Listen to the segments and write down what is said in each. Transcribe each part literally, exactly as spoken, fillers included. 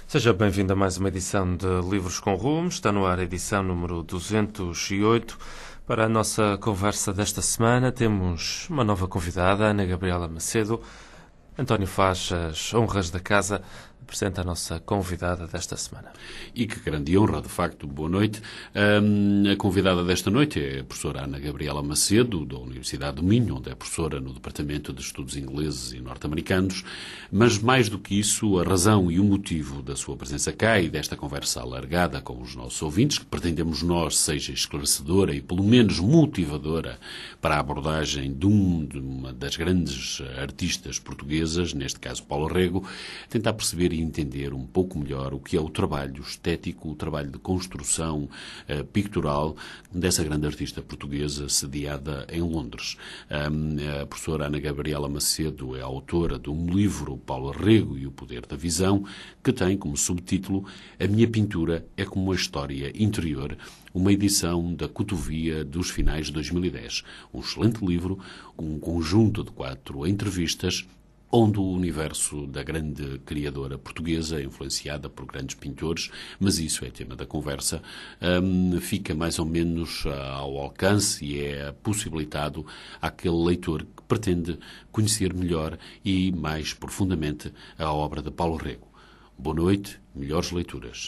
Seja bem-vindo a mais uma edição de Livros com Rumo. Está no ar a edição número duzentos e oito. Para a nossa conversa desta semana temos uma nova convidada, Ana Gabriela Macedo. António faz as honras da casa, apresenta a nossa convidada desta semana. E que grande honra, de facto. Boa noite. Um, a convidada desta noite é a professora Ana Gabriela Macedo, da Universidade do Minho, onde é professora no Departamento de Estudos Ingleses e Norte-Americanos. Mas, mais do que isso, a razão e o motivo da sua presença cá e desta conversa alargada com os nossos ouvintes, que pretendemos nós seja esclarecedora e, pelo menos, motivadora para a abordagem de, um, de uma das grandes artistas portuguesas, neste caso Paulo Rego, tentar perceber e entender um pouco melhor o que é o trabalho estético, o trabalho de construção uh, pictural dessa grande artista portuguesa sediada em Londres. Um, a professora Ana Gabriela Macedo é autora de um livro, Paulo Rego e o Poder da Visão, que tem como subtítulo A Minha Pintura é como uma História Interior, uma edição da Cotovia dos finais de dois mil e dez. Um excelente livro, um conjunto de quatro entrevistas onde o universo da grande criadora portuguesa, influenciada por grandes pintores, mas isso é tema da conversa, um, fica mais ou menos ao alcance e é possibilitado àquele leitor que pretende conhecer melhor e mais profundamente a obra de Paulo Rego. Boa noite, melhores leituras.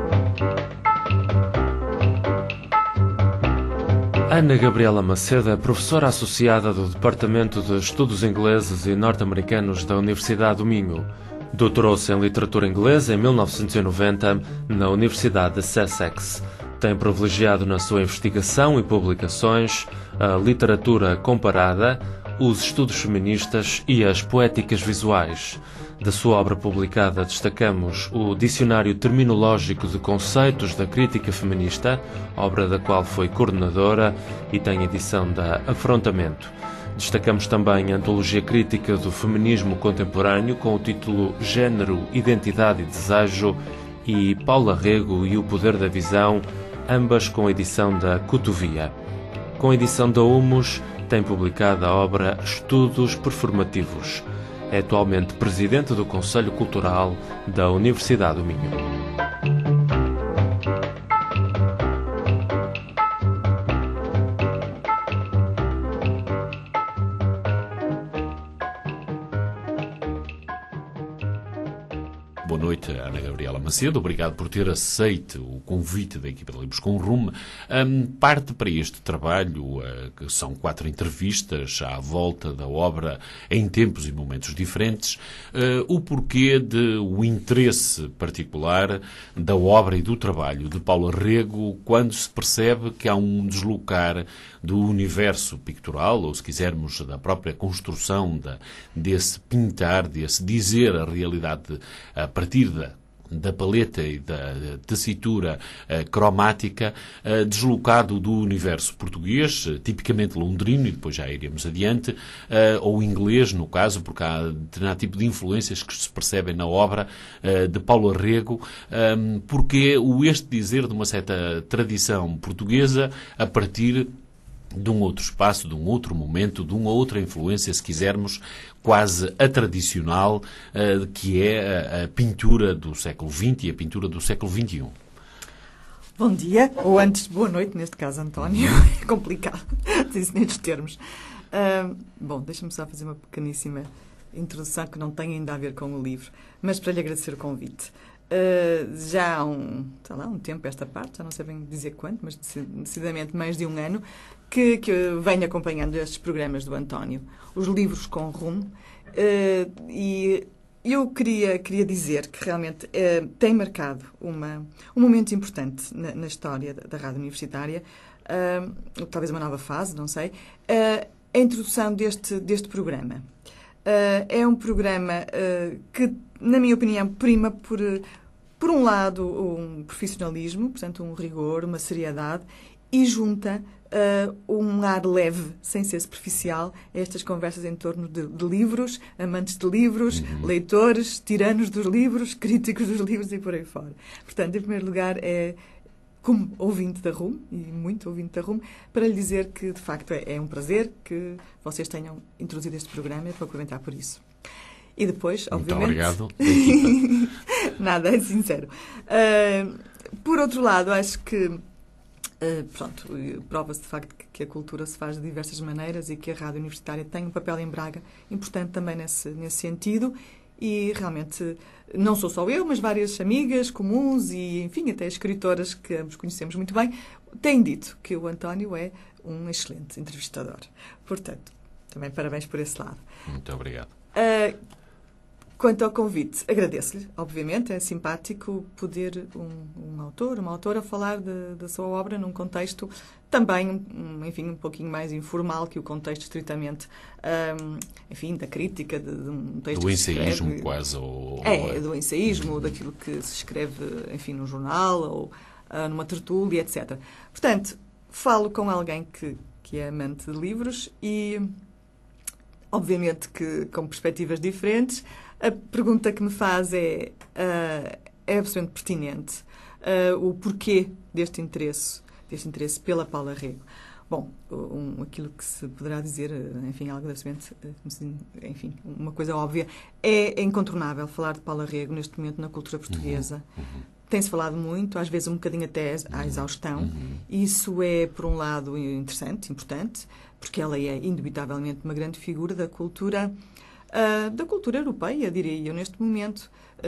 Ana Gabriela Macedo é professora associada do Departamento de Estudos Ingleses e Norte-Americanos da Universidade do Minho. Doutorou-se em Literatura Inglesa em mil novecentos e noventa na Universidade de Sussex. Tem privilegiado na sua investigação e publicações a literatura comparada, os estudos feministas e as poéticas visuais. Da sua obra publicada destacamos o Dicionário Terminológico de Conceitos da Crítica Feminista, obra da qual foi coordenadora e tem edição da Afrontamento. Destacamos também a Antologia Crítica do Feminismo Contemporâneo com o título Gênero, Identidade e Desejo e Paulo Rego e o Poder da Visão, ambas com edição da Cotovia. Com edição da Humus, tem publicada a obra Estudos Performativos. É atualmente presidente do Conselho Cultural da Universidade do Minho. Boa noite, Ana Gabriela Macedo. Obrigado por ter aceito o convite da equipa de Livros com Rumo. Um, parte para este trabalho, uh, que são quatro entrevistas à volta da obra em tempos e momentos diferentes, uh, o porquê de o interesse particular da obra e do trabalho de Paulo Rego quando se percebe que há um deslocar do universo pictural, ou se quisermos, da própria construção da, desse pintar, desse dizer a realidade a partir da, da paleta e da tessitura uh, cromática, uh, deslocado do universo português, uh, tipicamente londrino, e depois já iremos adiante, uh, ou inglês, no caso, porque há determinado tipo de influências que se percebem na obra uh, de Paulo Rego, um, porque o este dizer de uma certa tradição portuguesa a partir de um outro espaço, de um outro momento, de uma outra influência, se quisermos, quase a tradicional, uh, que é a, a pintura do século vinte e a pintura do século vinte e um. Bom dia, ou antes, boa noite, neste caso, António. É complicado dizer isso nestes termos. Uh, bom, deixa-me só fazer uma pequeníssima introdução que não tem ainda a ver com o livro, mas para lhe agradecer o convite. Uh, já há um, sei lá, um tempo esta parte, já não sei bem dizer quanto, mas decididamente mais de um ano, que, que eu venho acompanhando estes programas do António, os Livros com Rumo, uh, e eu queria, queria dizer que realmente uh, tem marcado uma, um momento importante na, na história da, da rádio universitária, uh, talvez uma nova fase, não sei, uh, a introdução deste, deste programa. Uh, é um programa uh, que, na minha opinião, prima por, por um lado, um profissionalismo, portanto, um rigor, uma seriedade, e junta uh, um ar leve, sem ser superficial, a estas conversas em torno de, de livros, amantes de livros, uhum. leitores, tiranos dos livros, críticos dos livros e por aí fora. Portanto, em primeiro lugar, é como ouvinte da RUM, e muito ouvinte da RUM, para lhe dizer que, de facto, é, é um prazer que vocês tenham introduzido este programa e para comentar por isso. E depois, muito obviamente... Muito obrigado. Nada, é sincero. Uh, por outro lado, acho que uh, pronto, prova-se de facto que, que a cultura se faz de diversas maneiras e que a rádio universitária tem um papel em Braga importante também nesse, nesse sentido. E realmente não sou só eu, mas várias amigas comuns e, enfim, até escritoras que ambos conhecemos muito bem, têm dito que o António é um excelente entrevistador. Portanto, também parabéns por esse lado. Muito obrigado. Uh, quanto ao convite, agradeço-lhe, obviamente, é simpático poder um, um autor, uma autora falar de, da sua obra num contexto também, um, enfim, um pouquinho mais informal que o contexto estritamente, um, enfim, da crítica de, de um texto do que se escreve. ensaísmo quase. Ou, é, do ensaísmo, daquilo que se escreve, enfim, num jornal ou uh, numa tertúlia, etcétera. Portanto, falo com alguém que, que é amante de livros e, obviamente, que com perspectivas diferentes. A pergunta que me faz é, uh, é absolutamente pertinente. Uh, o porquê deste interesse, deste interesse pela Paula Rego. Bom, um, aquilo que se poderá dizer, enfim, algo absolutamente, enfim, uma coisa óbvia, é, é incontornável falar de Paula Rego neste momento na cultura portuguesa. Uhum, uhum. Tem-se falado muito, às vezes um bocadinho até à exaustão. Uhum. Isso é, por um lado, interessante, importante, porque ela é, indubitavelmente, uma grande figura da cultura Uh, da cultura europeia, diria eu, neste momento.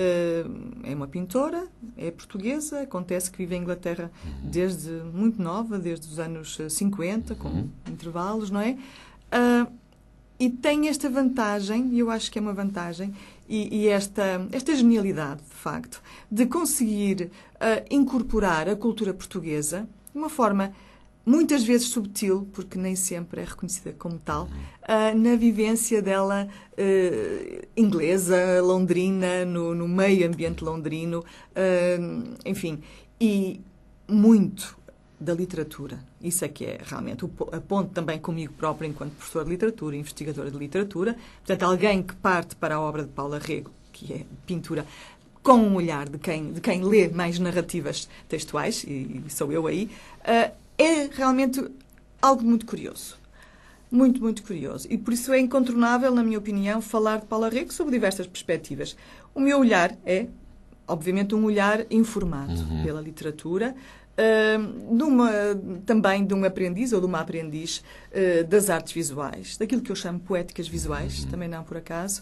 Uh, é uma pintora, é portuguesa, acontece que vive em Inglaterra desde muito nova, desde os anos cinquenta, com uhum. intervalos, não é? Uh, e tem esta vantagem, e eu acho que é uma vantagem, e, e esta, esta genialidade, de facto, de conseguir uh, incorporar a cultura portuguesa de uma forma muitas vezes subtil, porque nem sempre é reconhecida como tal, uh, na vivência dela uh, inglesa, londrina, no, no meio ambiente londrino, uh, enfim, e muito da literatura. Isso é que é realmente o a ponto também comigo própria, enquanto professora de literatura, investigadora de literatura, portanto, alguém que parte para a obra de Paula Rego, que é pintura, com um olhar de quem, de quem lê mais narrativas textuais, e, e sou eu aí, uh, é realmente algo muito curioso. Muito, muito curioso. E por isso é incontornável, na minha opinião, falar de Paula Rego sob diversas perspectivas. O meu olhar é, obviamente, um olhar informado uhum. pela literatura, uh, de uma, também de um aprendiz ou de uma aprendiz uh, das artes visuais, daquilo que eu chamo poéticas visuais, uhum. também não por acaso,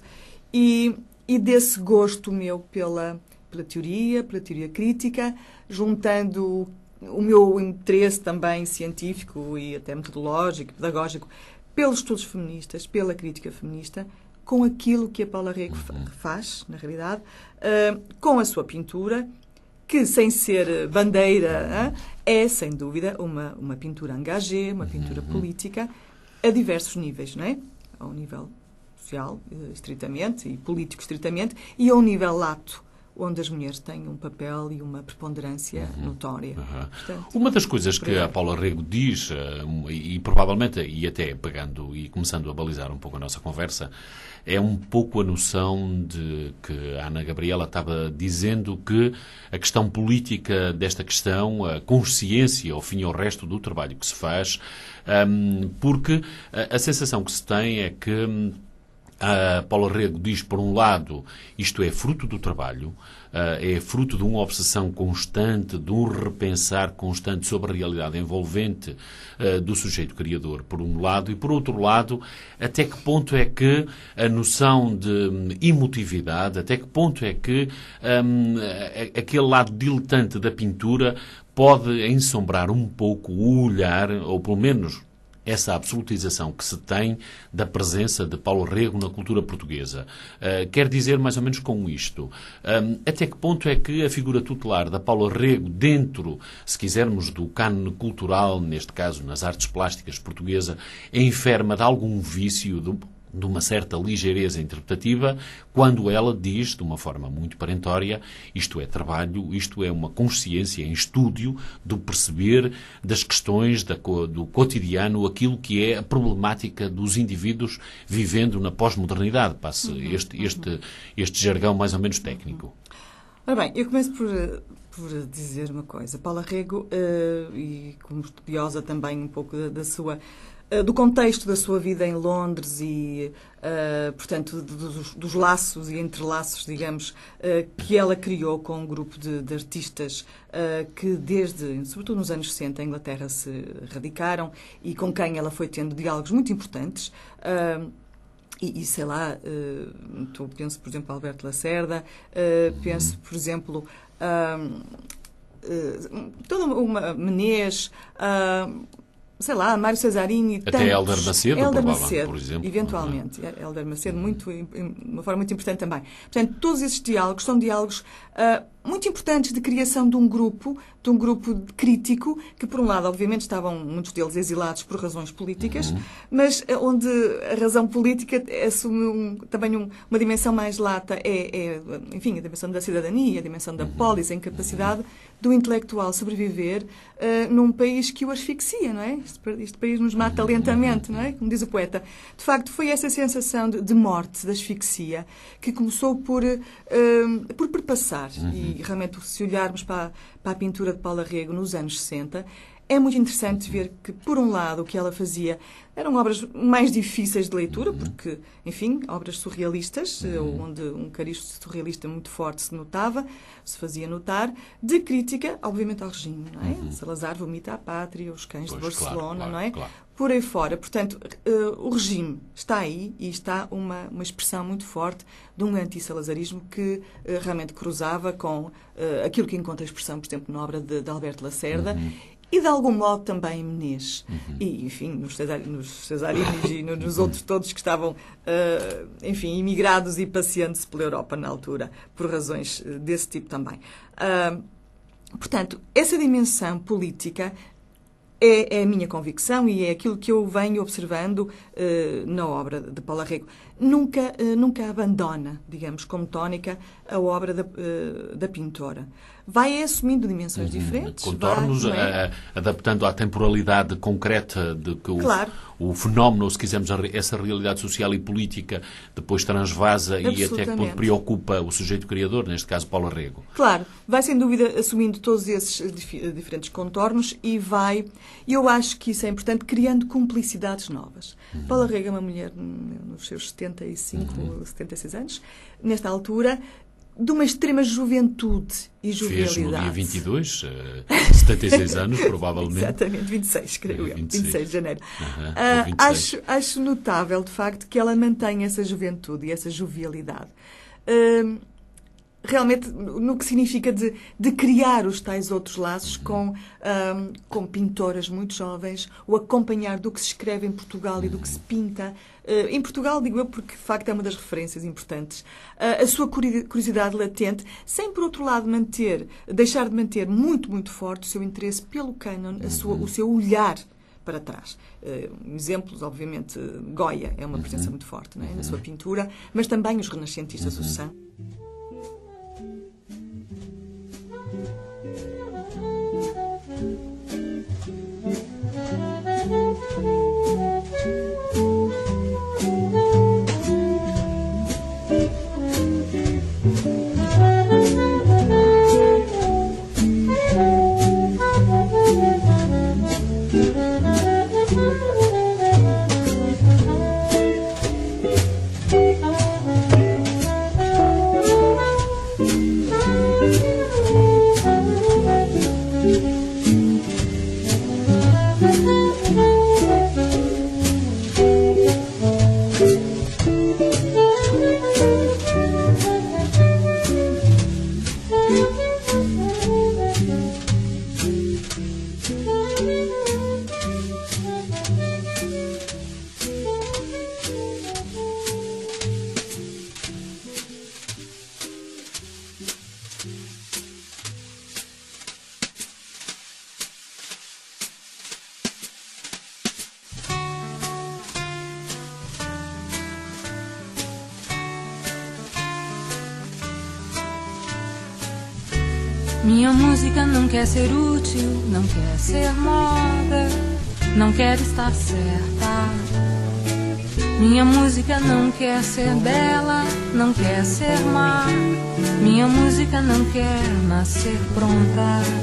e, e desse gosto meu pela, pela teoria, pela teoria crítica, juntando o meu interesse também científico e até metodológico, pedagógico, pelos estudos feministas, pela crítica feminista, com aquilo que a Paula Rego uhum. faz, na realidade, uh, com a sua pintura, que, sem ser bandeira, uh, é, sem dúvida, uma, uma pintura engagée, uma pintura uhum. política, a diversos níveis, não é? Ao nível social, estritamente, e político, estritamente, e ao nível lato, onde as mulheres têm um papel e uma preponderância uhum. notória. Uhum. Portanto, uma das coisas que a Paula Rego diz, uh, e, e provavelmente, e até pegando e começando a balizar um pouco a nossa conversa, é um pouco a noção de que a Ana Gabriela estava dizendo que a questão política desta questão, a consciência, ao fim e ao resto do trabalho que se faz, um, porque a, a sensação que se tem é que a Paula Rego diz, por um lado, isto é fruto do trabalho, é fruto de uma obsessão constante, de um repensar constante sobre a realidade envolvente do sujeito criador, por um lado, e, por outro lado, até que ponto é que a noção de emotividade, até que ponto é que um, aquele lado diletante da pintura pode ensombrar um pouco o olhar, ou pelo menos essa absolutização que se tem da presença de Paula Rego na cultura portuguesa. Uh, quer dizer mais ou menos com isto, um, até que ponto é que a figura tutelar da Paula Rego dentro, se quisermos, do cânone cultural, neste caso nas artes plásticas portuguesa, é enferma de algum vício, de, de uma certa ligeireza interpretativa, quando ela diz, de uma forma muito perentória, isto é trabalho, isto é uma consciência em estúdio do perceber das questões da, do cotidiano, aquilo que é a problemática dos indivíduos vivendo na pós-modernidade, passe este, este, este jargão mais ou menos técnico. Ora bem, eu começo por, por dizer uma coisa. Paula Rego, uh, e como estudiosa também um pouco da, da sua uh, do contexto da sua vida em Londres e, uh, portanto, dos, dos laços e entrelaços, digamos, uh, que ela criou com um grupo de, de artistas uh, que desde, sobretudo nos anos sessenta, em Inglaterra se radicaram e com quem ela foi tendo diálogos muito importantes. Uh, E, e sei lá, uh, penso, por exemplo, Alberto Lacerda, uh, penso, por exemplo, uh, uh, toda uma Menezes, uh, sei lá, Mário Cesarini, até tantos, Hélder Macedo, Hélder Macedo, por exemplo. eventualmente. Uhum. Hélder Macedo, muito, uma forma muito importante também. Portanto, todos esses diálogos são diálogos uh, muito importantes de criação de um grupo, de um grupo crítico, que por um lado, obviamente, estavam muitos deles exilados por razões políticas, uhum. mas onde a razão política assume um, também um, uma dimensão mais lata, é, é, enfim, a dimensão da cidadania, a dimensão da polis, a incapacidade do intelectual sobreviver uh, num país que o asfixia, não é? Este, este país nos mata lentamente, não é? Como diz o poeta. De facto, foi essa sensação de, de morte, de asfixia, que começou por, uh, por perpassar. Uhum. E realmente, se olharmos para, para a pintura de Paula Rego nos anos sessenta, é muito interessante ver que, por um lado, o que ela fazia eram obras mais difíceis de leitura, porque, enfim, obras surrealistas, onde um cariz surrealista muito forte se notava, se fazia notar, de crítica, obviamente, ao regime, não é? Uhum. Salazar vomita a pátria, os cães pois, de Barcelona, claro, claro, não é? Claro. Por aí fora. Portanto, uh, o regime está aí e está uma, uma expressão muito forte de um anti-salazarismo que uh, realmente cruzava com uh, aquilo que encontra expressão, por exemplo, na obra de, de Alberto Lacerda, uhum. e de algum modo também em Menezes. Uhum. E, enfim, nos, Cesar, nos Cesarinos e nos outros todos que estavam, uh, enfim, imigrados e passeando-se pela Europa na altura, por razões desse tipo também. Uh, portanto, essa dimensão política é, é a minha convicção e é aquilo que eu venho observando uh, na obra de Paula Rego. Nunca, uh, nunca abandona, digamos, como tónica, a obra da, uh, da pintora. Vai assumindo dimensões uhum. diferentes. Contornos, vai, é? a, adaptando à temporalidade concreta de que o, claro. o fenómeno, ou se quisermos, essa realidade social e política depois transvasa e até que preocupa o sujeito criador, neste caso Paula Rego. Claro, vai sem dúvida assumindo todos esses dif- diferentes contornos e vai, e eu acho que isso é importante, criando cumplicidades novas. Uhum. Paula Rego é uma mulher nos seus setenta e cinco, uhum. setenta e seis anos, nesta altura, de uma extrema juventude e jovialidade. Fez no dia vinte e dois, uh, setenta e seis anos, provavelmente. Exatamente, vinte e seis, creio eu, vinte e seis, vinte e seis de janeiro. Uhum, uh, acho, acho notável, de facto, que ela mantém essa juventude e essa jovialidade. Uh, realmente, no que significa de, de criar os tais outros laços com, um, com pintoras muito jovens, o acompanhar do que se escreve em Portugal e do que se pinta. Uh, em Portugal, digo eu, porque de facto é uma das referências importantes. Uh, a sua curiosidade latente, sem por outro lado manter, deixar de manter muito, muito forte o seu interesse pelo cânon, a sua, o seu olhar para trás. Uh, exemplos, obviamente, Goya é uma presença muito forte, não é? Na sua pintura, mas também os renascentistas do São. Minha música não quer ser útil, não quer ser moda, não quer estar certa. Minha música não quer ser bela, não quer ser má. Minha música não quer nascer pronta.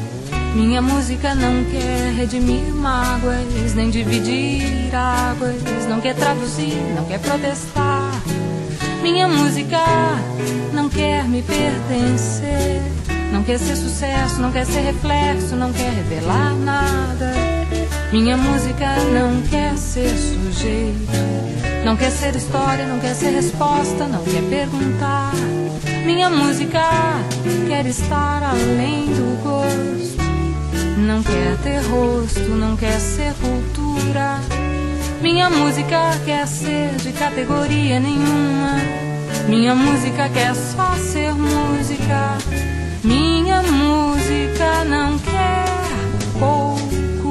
Minha música não quer redimir mágoas, nem dividir águas, não quer traduzir, não quer protestar. Minha música não quer me pertencer, não quer ser sucesso, não quer ser reflexo, não quer revelar nada. Minha música não quer ser sujeito, não quer ser história, não quer ser resposta, não quer perguntar. Minha música quer estar além do gosto, não quer ter rosto, não quer ser cultura. Minha música quer ser de categoria nenhuma, minha música quer só ser música. Minha música não quer pouco.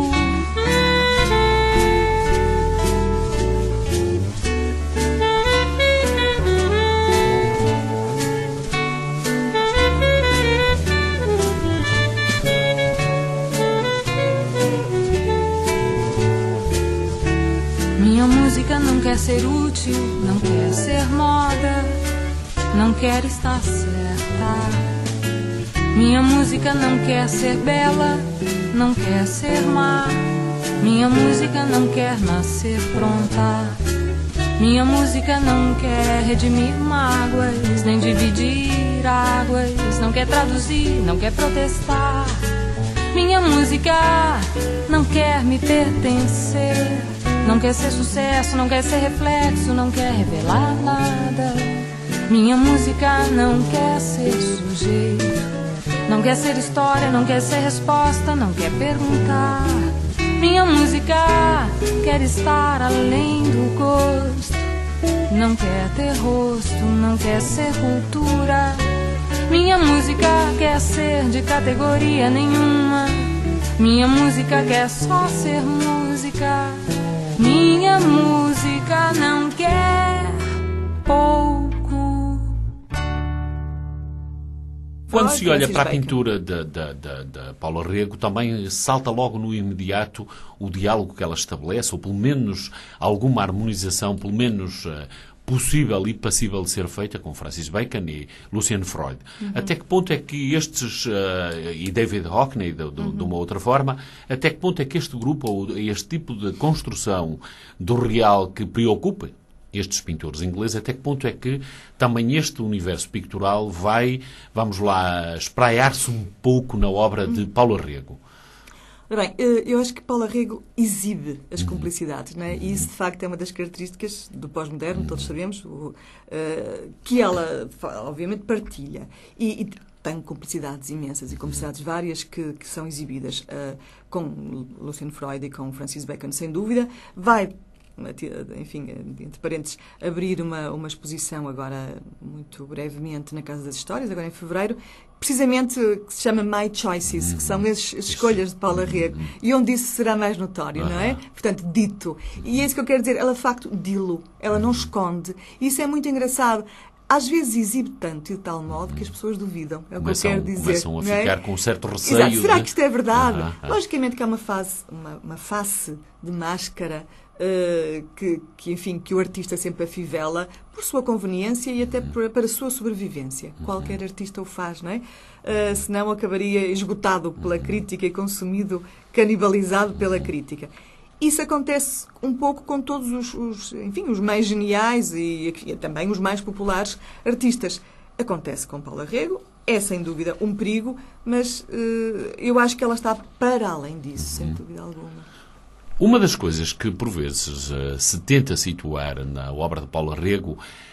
Minha música não quer ser útil, não quer ser moda, não quer estar certa. Minha música não quer ser bela, não quer ser má. Minha música não quer nascer pronta. Minha música não quer redimir mágoas, nem dividir águas, não quer traduzir, não quer protestar. Minha música não quer me pertencer, não quer ser sucesso, não quer ser reflexo, não quer revelar nada. Minha música não quer ser sujeito, não quer ser história, não quer ser resposta, não quer perguntar. Minha música quer estar além do gosto, não quer ter rosto, não quer ser cultura. Minha música quer ser de categoria nenhuma, minha música quer só ser música. Minha música não quer pouco. Quando se olha para a pintura da, da, da, da Paula Rego, também salta logo no imediato o diálogo que ela estabelece, ou pelo menos alguma harmonização, pelo menos uh, possível e passível de ser feita com Francis Bacon e Lucian Freud. Uhum. Até que ponto é que estes, uh, e David Hockney, de, de, uhum. de uma outra forma, até que ponto é que este grupo, ou este tipo de construção do real que preocupa estes pintores ingleses, até que ponto é que também este universo pictural vai, vamos lá, espraiar-se um pouco na obra de Paula Rego? Bem, eu acho que Paula Rego exibe as cumplicidades, não é? E isso, de facto, é uma das características do pós-moderno, todos sabemos, o, uh, que ela, obviamente, partilha. E, e tem cumplicidades imensas e cumplicidades várias que, que são exibidas uh, com Lucian Freud e com Francis Bacon, sem dúvida. Vai, enfim, entre parênteses, abrir uma, uma exposição agora, muito brevemente, na Casa das Histórias, agora em fevereiro, precisamente que se chama My Choices, que são as, as escolhas de Paula Rego, e onde isso será mais notório, não é? Portanto, dito. E é isso que eu quero dizer, ela de facto dilo, ela não esconde. E isso é muito engraçado. Às vezes exibe tanto e de tal modo que as pessoas duvidam. É o que eu quero dizer. Começam a ficar é? com um certo receio. Exato. Será de... que isto é verdade? Ah, ah. Logicamente que há uma, fase, uma, uma face de máscara uh, que, que, enfim, que o artista sempre afivela por sua conveniência e até por, para a sua sobrevivência. Uhum. Qualquer artista o faz, não é? Uh, senão acabaria esgotado pela crítica e consumido, canibalizado pela crítica. Isso acontece um pouco com todos os, os, enfim, os mais geniais e, e também os mais populares artistas. Acontece com Paula Rego, é sem dúvida um perigo, mas uh, eu acho que ela está para além disso, sem dúvida alguma. Uma das coisas que, por vezes, uh, se tenta situar na obra de Paula Rego,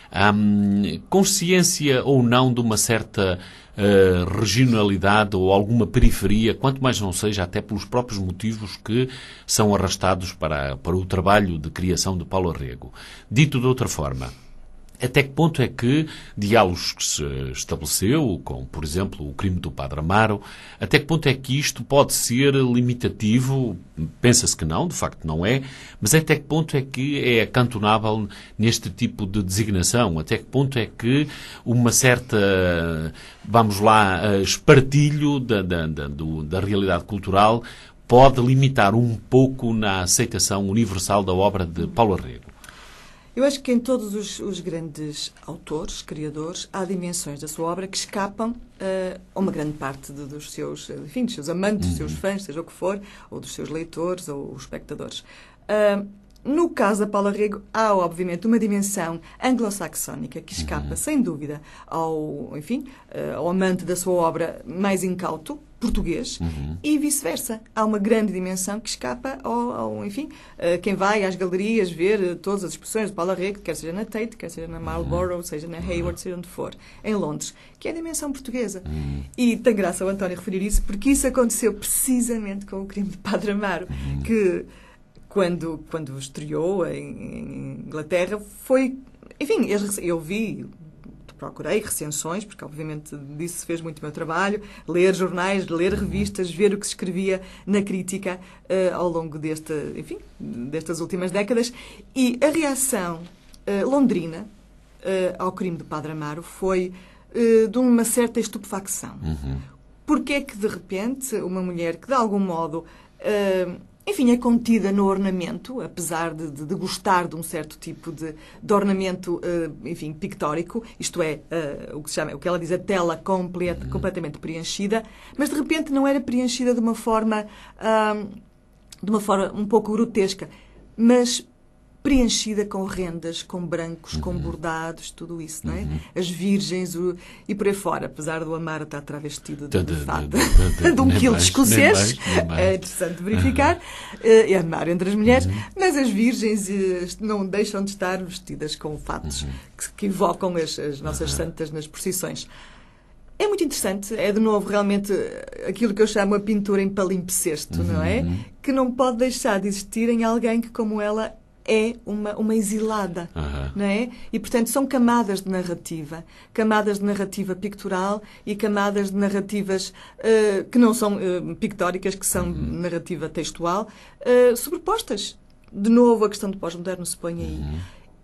hum, consciência ou não de uma certa uh, regionalidade ou alguma periferia, quanto mais não seja até pelos próprios motivos que são arrastados para, para o trabalho de criação de Paula Rego. Dito de outra forma, até que ponto é que diálogos que se estabeleceu, com, por exemplo, o crime do Padre Amaro, até que ponto é que isto pode ser limitativo? Pensa-se que não, de facto não é, mas até que ponto é que é acantonável neste tipo de designação? Até que ponto é que uma certa, vamos lá, espartilho da, da, da, do, da realidade cultural pode limitar um pouco na aceitação universal da obra de Paula Rego? Eu acho que em todos os, os grandes autores, criadores, há dimensões da sua obra que escapam uh, a uma grande parte de, dos seus, enfim, dos seus amantes, dos seus fãs, seja o que for, ou dos seus leitores ou os espectadores. Uh, No caso da Paula Rego, há, obviamente, uma dimensão anglo-saxónica que escapa, uhum. sem dúvida, ao, enfim, ao amante da sua obra mais incauto, português, uhum. e vice-versa. Há uma grande dimensão que escapa ao, ao, enfim, quem vai às galerias ver todas as exposições de Paula Rego, quer seja na Tate, quer seja na Marlborough, uhum. seja na Hayward, seja onde for, em Londres, que é a dimensão portuguesa. Uhum. E tem graça o António referir isso, porque isso aconteceu precisamente com o crime de Padre Amaro, uhum. que... Quando, quando estreou em, em Inglaterra, foi... Enfim, eu, eu vi, procurei recensões, porque obviamente disso se fez muito o meu trabalho, ler jornais, ler revistas, ver o que se escrevia na crítica uh, ao longo deste, enfim, destas últimas décadas. E a reação uh, londrina uh, ao crime de Padre Amaro foi uh, de uma certa estupefacção. Uhum. Porque é que, de repente, uma mulher que, de algum modo... Uh, Enfim, é contida no ornamento, apesar de, de, de gostar de um certo tipo de, de ornamento, uh, enfim, pictórico, isto é, uh, o que se chama, o que ela diz, a tela completa, completamente preenchida, mas de repente não era preenchida de uma forma, uh, de uma forma um pouco grotesca, mas preenchida com rendas, com brancos, uhum. com bordados, tudo isso, não é? Uhum. As virgens o, e por aí fora, apesar do Amaro estar travestido de, de, de, fato, de, de, de, de um quilo de escocês, é interessante verificar, uhum. é Amaro entre as mulheres, uhum. mas as virgens não deixam de estar vestidas com fatos uhum. que, que evocam as, as nossas uhum. santas nas procissões. É muito interessante, é de novo realmente aquilo que eu chamo a pintura em palimpsesto, uhum. não é? Que não pode deixar de existir em alguém que, como ela, é uma, uma exilada, uhum. não é? E, portanto, são camadas de narrativa. Camadas de narrativa pictural e camadas de narrativas uh, que não são uh, pictóricas, que são uhum. narrativa textual, uh, sobrepostas. De novo, a questão do pós-moderno se põe aí. Uhum.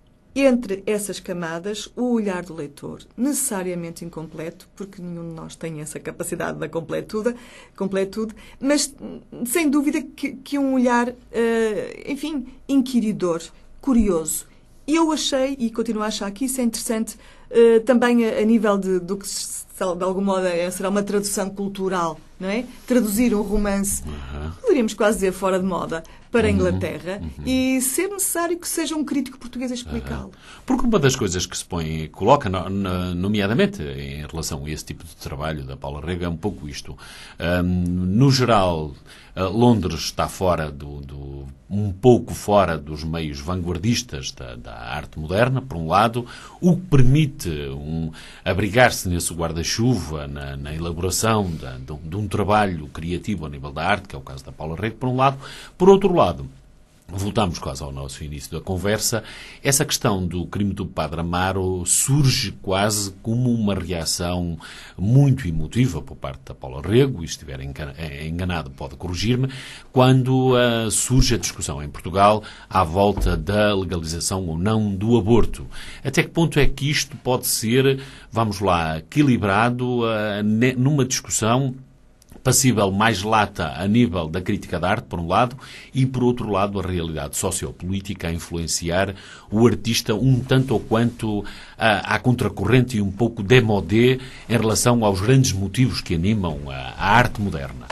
Entre essas camadas, o olhar do leitor, necessariamente incompleto, porque nenhum de nós tem essa capacidade da completude, completude, mas sem dúvida que, que um olhar, uh, enfim, inquiridor, curioso. E eu achei, e continuo a achar que isso é interessante, uh, também a, a nível de, do que de algum modo será uma tradução cultural, não é? Traduzir um romance, uhum. poderíamos quase dizer fora de moda, para a Inglaterra, uhum. e ser necessário que seja um crítico português a explicá-lo. Uhum. Porque uma das coisas que se põe, coloca, no, no, nomeadamente em relação a esse tipo de trabalho da Paula Rego, é um pouco isto. Um, no geral, uh, Londres está fora do, do, um pouco fora dos meios vanguardistas da, da arte moderna, por um lado, o que permite um, abrigar-se nesse guarda-chuva, na, na elaboração da, de, de um trabalho criativo a nível da arte, que é o caso da Paula Rego, por um lado. Por outro lado, voltamos quase ao nosso início da conversa, essa questão do crime do Padre Amaro surge quase como uma reação muito emotiva por parte da Paula Rego, e se estiver enganado pode corrigir-me, quando uh, surge a discussão em Portugal à volta da legalização ou não do aborto. Até que ponto é que isto pode ser, vamos lá, equilibrado uh, numa discussão passível mais lata a nível da crítica da arte, por um lado, e, por outro lado, a realidade sociopolítica a influenciar o artista um tanto ou quanto à, à contracorrente e um pouco démodé em relação aos grandes motivos que animam a, a arte moderna.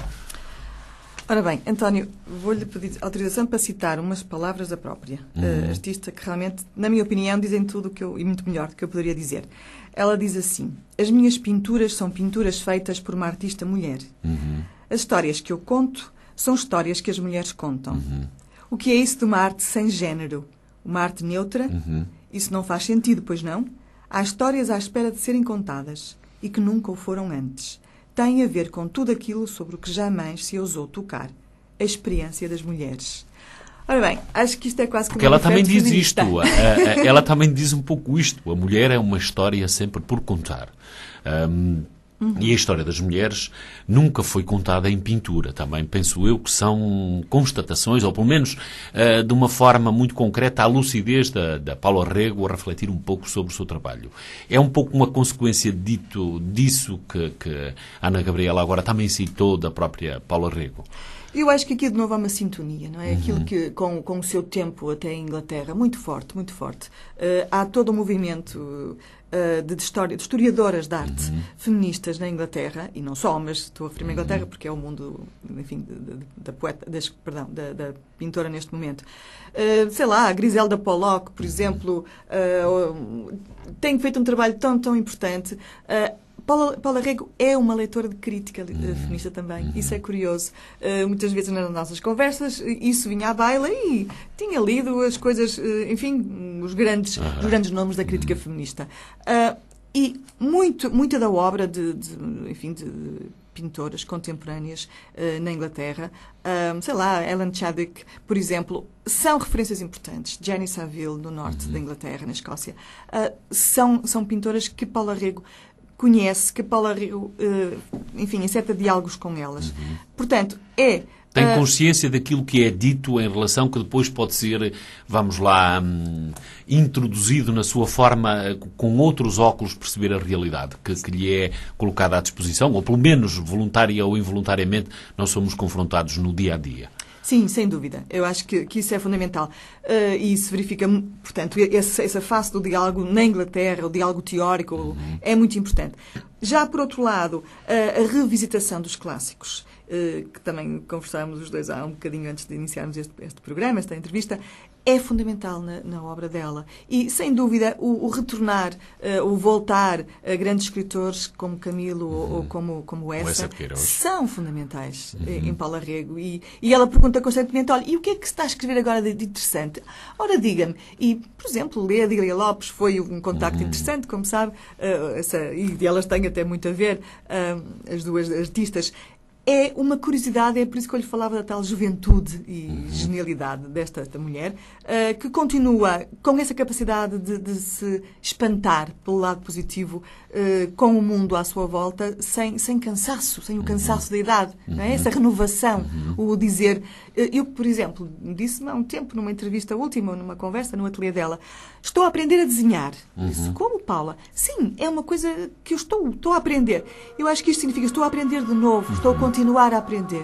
Ora bem, António, vou-lhe pedir autorização para citar umas palavras da própria uhum. uh, artista que realmente, na minha opinião, dizem tudo o que eu, e muito melhor do que eu poderia dizer. Ela diz assim: as minhas pinturas são pinturas feitas por uma artista mulher. Uhum. As histórias que eu conto são histórias que as mulheres contam. Uhum. O que é isso de uma arte sem género? Uma arte neutra? Uhum. Isso não faz sentido, pois não? Há histórias à espera de serem contadas e que nunca o foram antes. Tem a ver com tudo aquilo sobre o que jamais se ousou tocar. A experiência das mulheres. Ora bem, acho que isto é quase como Porque ela também diz feminista. isto. Ela também diz um pouco isto. A mulher é uma história sempre por contar. Um, uhum. E a história das mulheres nunca foi contada em pintura. Também penso eu que são constatações, ou pelo menos uh, de uma forma muito concreta, a lucidez da, da Paula Rego a refletir um pouco sobre o seu trabalho. É um pouco uma consequência dito, disso que, que Ana Gabriela agora também citou da própria Paula Rego. Eu acho que aqui de novo há uma sintonia, não é? Aquilo que, com, com o seu tempo até em Inglaterra, muito forte, muito forte. Uh, há todo um movimento uh, de, de, história, de historiadoras de arte uhum. feministas na Inglaterra, e não só, mas estou a referir a Inglaterra porque é o mundo, enfim, de, de, da poeta, das, perdão, da, da pintora neste momento. Uh, sei lá, a Griselda Pollock, por exemplo, uh, tem feito um trabalho tão, tão importante. Uh, Paula, Paula Rego é uma leitora de crítica uh, feminista também. Isso é curioso. Uh, muitas vezes nas nossas conversas isso vinha à baila e tinha lido as coisas, uh, enfim, os grandes, os grandes nomes da crítica feminista. Uh, e muito, muita da obra de, de, enfim, de pintoras contemporâneas uh, na Inglaterra, uh, sei lá, Ellen Chadwick, por exemplo, são referências importantes. Jenny Saville, no norte uhum. da Inglaterra, na Escócia, uh, são, são pintoras que Paula Rego conhece, que Paula Rego, uh, enfim, acerta diálogos com elas. Uhum. Portanto, é... Tem consciência daquilo que é dito em relação que depois pode ser, vamos lá, hum, introduzido na sua forma, com outros óculos, perceber a realidade que, que lhe é colocada à disposição, ou pelo menos voluntária ou involuntariamente, nós somos confrontados no dia a dia. Sim, sem dúvida. Eu acho que, que isso é fundamental. Uh, e isso verifica, portanto, esse, essa face do diálogo na Inglaterra, o diálogo teórico, uhum. é muito importante. Já, por outro lado, uh, a revisitação dos clássicos, uh, que também conversámos os dois há um bocadinho antes de iniciarmos este, este programa, esta entrevista, é fundamental na, na obra dela. E, sem dúvida, o, o retornar, uh, o voltar a grandes escritores como Camilo uhum. ou como, como essa, são fundamentais uhum. em Paula Rego. E, e ela pergunta constantemente, olha, e o que é que se está a escrever agora de, de interessante? Ora, diga-me. E, por exemplo, ler Adília Lopes foi um contacto uhum. interessante, como sabe, uh, essa, e elas têm até muito a ver, uh, as duas artistas. É uma curiosidade, é por isso que eu lhe falava da tal juventude e uhum. genialidade desta, desta mulher, uh, que continua com essa capacidade de, de se espantar pelo lado positivo uh, com o mundo à sua volta, sem, sem cansaço, sem o cansaço uhum. da idade, uhum. não é? Essa renovação, uhum. o dizer... Uh, eu, por exemplo, disse-me há um tempo, numa entrevista última, numa conversa no ateliê dela, estou a aprender a desenhar. Uhum. Disse, como, Paula? Sim, é uma coisa que eu estou, estou a aprender. Eu acho que isto significa estou a aprender de novo, uhum. estou a continuar a aprender.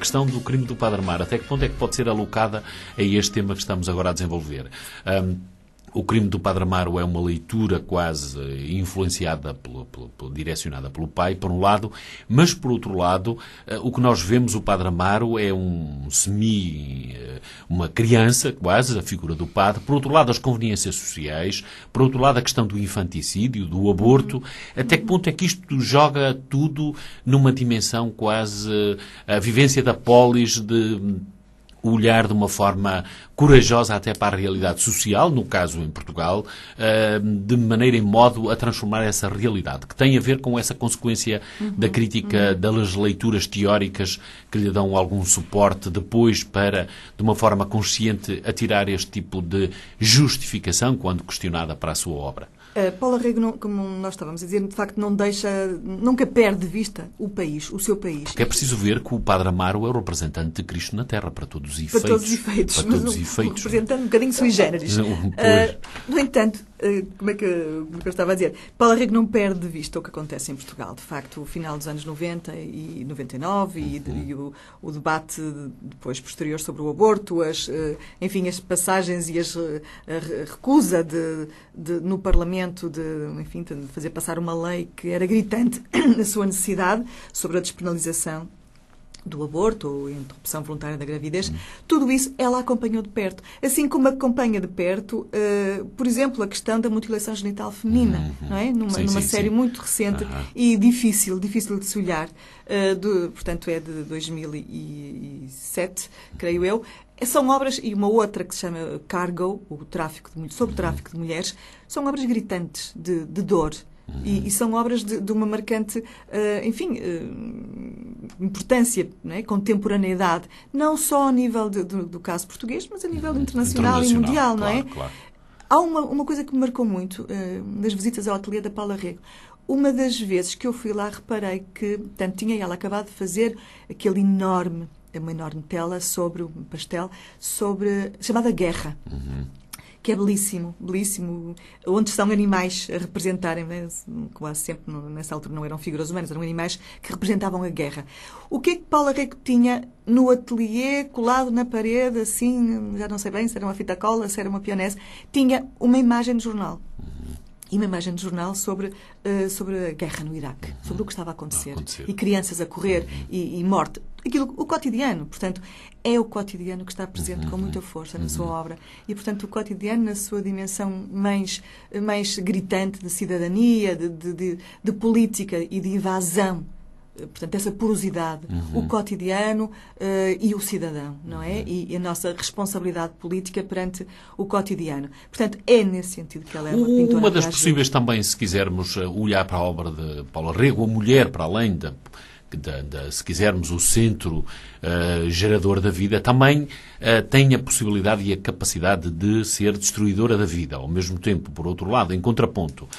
questão do crime do Padre Amaro, até que ponto é que pode ser alocada a este tema que estamos agora a desenvolver? Um, O crime do Padre Amaro é uma leitura quase influenciada, pelo, pelo, pelo, direcionada pelo pai, por um lado, mas, por outro lado, o que nós vemos, o Padre Amaro é um semi, uma criança, quase, a figura do padre. Por outro lado, as conveniências sociais. Por outro lado, a questão do infanticídio, do aborto. Até que ponto é que isto joga tudo numa dimensão quase, a vivência da polis, de olhar de uma forma corajosa até para a realidade social, no caso em Portugal, de maneira e modo a transformar essa realidade, que tem a ver com essa consequência uhum, da crítica uhum. das leituras teóricas que lhe dão algum suporte depois para, de uma forma consciente, atirar este tipo de justificação quando questionada para a sua obra. Uh, Paula Rego, não, como nós estávamos a dizer, de facto não deixa, nunca perde de vista o país, o seu país. Porque é preciso ver que o Padre Amaro é o representante de Cristo na Terra, para todos os efeitos. Para todos os efeitos. Para todos os efeitos. Representando um bocadinho sui generis. Uh, no entanto, uh, como, é que, como é que eu estava a dizer, Paula Rego não perde de vista o que acontece em Portugal. De facto, o final dos anos noventa e noventa e nove e, de, e o, o debate depois posterior sobre o aborto, as, uh, enfim, as passagens e as, uh, a recusa de, de, no Parlamento de, enfim, de fazer passar uma lei que era gritante na sua necessidade sobre a despenalização do aborto ou a interrupção voluntária da gravidez, tudo isso ela acompanhou de perto. Assim como acompanha de perto, uh, por exemplo, a questão da mutilação genital feminina, uhum. não é? Numa, sim, numa sim, série sim. muito recente uhum. e difícil, difícil de se olhar, uh, do, portanto é de dois mil e sete, creio eu. São obras, e uma outra que se chama Cargo, o tráfico de, sobre o tráfico de mulheres, são obras gritantes de, de dor. Uhum. E, e são obras de, de uma marcante, uh, enfim, uh, importância, não é? Contemporaneidade, não só ao nível de, do, do caso português, mas a nível uhum. internacional, internacional e mundial, claro, não é? Claro. Há uma, uma coisa que me marcou muito uh, nas visitas ao ateliê da Paula Rego. Uma das vezes que eu fui lá, reparei que, portanto, tinha ela acabado de fazer aquele enorme, uma enorme tela sobre um pastel, sobre, chamada Guerra. Uhum. Que é belíssimo, belíssimo, onde estão animais a representarem, né? Quase sempre, nessa altura não eram figuras humanas, eram animais que representavam a guerra. O que é que Paula Rego tinha no ateliê, colado na parede, assim, já não sei bem se era uma fita cola, se era uma pionese, tinha uma imagem de jornal. E uma imagem de jornal sobre, uh, sobre a guerra no Iraque, sobre o que estava a acontecer. A acontecer. E crianças a correr e, e morte. Aquilo, o cotidiano, portanto, é o cotidiano que está presente com muita força na sua obra. E, portanto, o cotidiano na sua dimensão mais, mais gritante de cidadania, de, de, de, de política e de invasão. Portanto, essa porosidade, uhum. o cotidiano uh, e o cidadão, não é? Uhum. E, e a nossa responsabilidade política perante o cotidiano. Portanto, é nesse sentido que ela é uma pintora. Uma das possíveis também, se quisermos olhar para a obra de Paula Rego, a mulher, para além da, da, da se quisermos, o centro uh, gerador da vida, também uh, tem a possibilidade e a capacidade de ser destruidora da vida, ao mesmo tempo, por outro lado, em contraponto.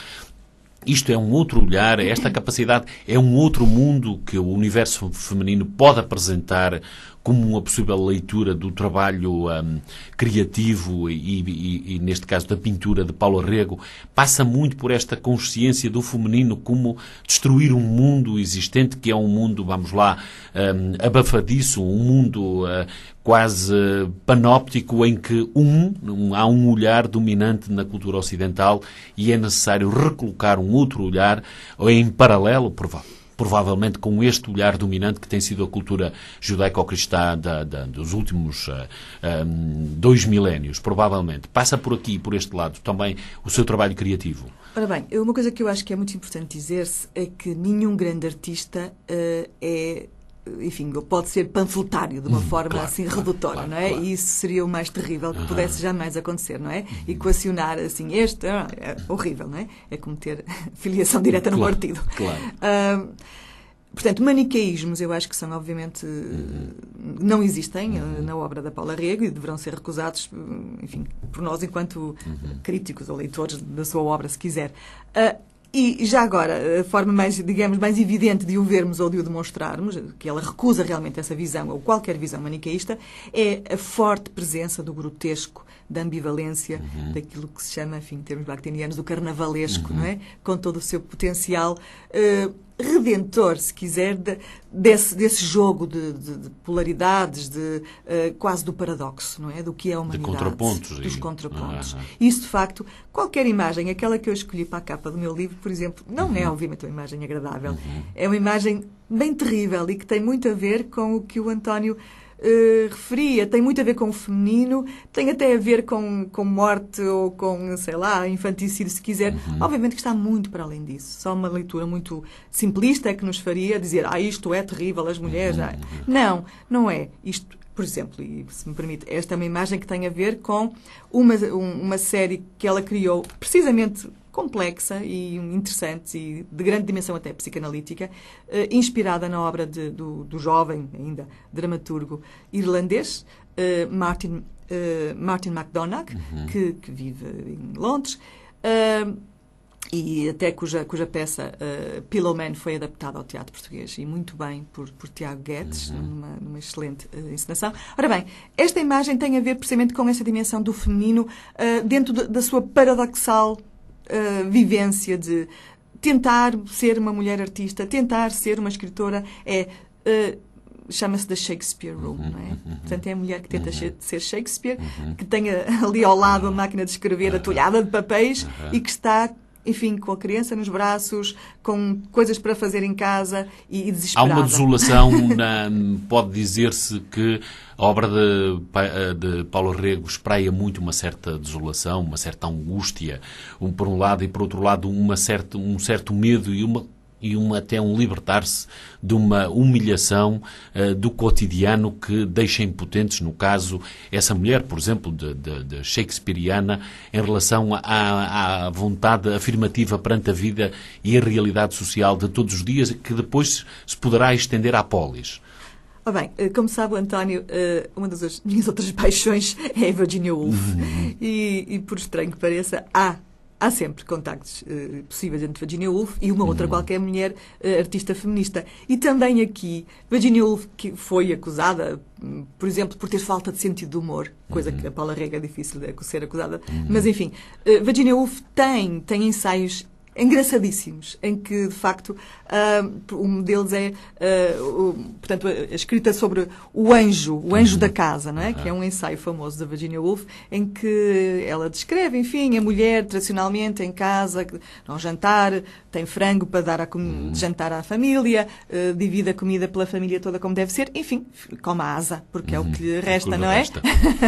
Isto é um outro olhar, esta capacidade é um outro mundo que o universo feminino pode apresentar como uma possível leitura do trabalho um, criativo e, e, e, neste caso, da pintura de Paula Rego. Passa muito por esta consciência do feminino como destruir um mundo existente, que é um mundo, vamos lá, um, abafadiço, um mundo uh, quase uh, panóptico, em que um, um, há um olhar dominante na cultura ocidental e é necessário recolocar um outro olhar, ou em paralelo, provavelmente, provavelmente com este olhar dominante que tem sido a cultura judaico-cristã da, da, dos últimos uh, um, dois milénios, provavelmente. Passa por aqui, por este lado, também o seu trabalho criativo. Ora bem, uma coisa que eu acho que é muito importante dizer-se é que nenhum grande artista uh, é... enfim, pode ser panfletário de uma hum, forma claro, assim claro, redutora, claro, não é? Claro. E isso seria o mais terrível que pudesse jamais acontecer, não é? E equacionar assim, este é horrível, não é? É como ter filiação direta no claro, partido. Claro. Uh, portanto, maniqueísmos eu acho que são, obviamente, uhum. não existem uhum. na obra da Paula Rego e deverão ser recusados, enfim, por nós enquanto uhum. críticos ou leitores da sua obra, se quiser. Uh, E, já agora, a forma mais, digamos, mais evidente de o vermos ou de o demonstrarmos, que ela recusa realmente essa visão, ou qualquer visão maniqueísta, é a forte presença do grotesco da ambivalência, uhum. daquilo que se chama, enfim, em termos bakhtinianos, do carnavalesco, uhum. não é? Com todo o seu potencial uh, redentor, se quiser, de, desse, desse jogo de, de, de polaridades, de, uh, quase do paradoxo, não é? Do que é a humanidade. De contrapontos. Dos e... contrapontos. Ah, ah. Isso, de facto, qualquer imagem, aquela que eu escolhi para a capa do meu livro, por exemplo, não uhum. é, obviamente, uma imagem agradável. Uhum. É uma imagem bem terrível e que tem muito a ver com o que o António uh, referia. Tem muito a ver com o feminino, tem até a ver com, com morte ou com, sei lá, infanticídio, se quiser. Uhum. Obviamente que está muito para além disso. Só uma leitura muito simplista é que nos faria dizer, ah, isto é terrível, as mulheres... Uhum. Ah. Não, não é. Isto, por exemplo, e se me permite, esta é uma imagem que tem a ver com uma, uma série que ela criou precisamente... complexa e interessante e de grande dimensão até psicanalítica, eh, inspirada na obra de, do, do jovem, ainda, dramaturgo irlandês, eh, Martin, eh, Martin McDonagh, uhum. que, que vive em Londres, eh, e até cuja, cuja peça uh, Pillowman foi adaptada ao teatro português, e muito bem por, por Tiago Guedes, uhum. numa, numa excelente uh, encenação. Ora bem, esta imagem tem a ver precisamente com essa dimensão do feminino uh, dentro de, da sua paradoxal Uh, vivência de tentar ser uma mulher artista, tentar ser uma escritora, é uh, chama-se da Shakespeare Room, uhum, não é? Uhum, Portanto, é a mulher que tenta uhum. ser Shakespeare, uhum. que tem ali ao lado a máquina de escrever atulhada de papéis uhum. e que está, enfim, com a criança nos braços, com coisas para fazer em casa e, e desesperada. Há uma desolação, na, pode dizer-se que a obra de, de Paulo Rego espraia muito uma certa desolação, uma certa angústia, um, por um lado, e por outro lado uma certa, um certo medo e uma e uma, até um libertar-se de uma humilhação uh, do cotidiano que deixa impotentes, no caso, essa mulher, por exemplo, de, de, de Shakespeareana, em relação à, à vontade afirmativa perante a vida e a realidade social de todos os dias, que depois se poderá estender à polis. Oh, bem, como sabe o António, uma das minhas outras paixões é a Virginia Woolf. Uhum. E, e, por estranho que pareça, há Há sempre contactos uh, possíveis entre Virginia Woolf e uma outra qualquer mulher uh, artista feminista. E também aqui, Virginia Woolf, que foi acusada, por exemplo, por ter falta de sentido de humor, coisa que a Paula Rego é difícil de ser acusada. Mas, enfim, uh, Virginia Woolf tem, tem ensaios engraçadíssimos, em que, de facto, uh, um deles é, uh, o, portanto, a, a escrita sobre o anjo, o anjo uhum. da casa, não é? Uhum. Que é um ensaio famoso da Virginia Woolf, em que ela descreve, enfim, a mulher, tradicionalmente, em casa, ao jantar, tem frango para dar a com... uhum. jantar à família, uh, divide a comida pela família toda como deve ser, enfim, come a asa, porque uhum. é o que lhe resta, não é? Resta.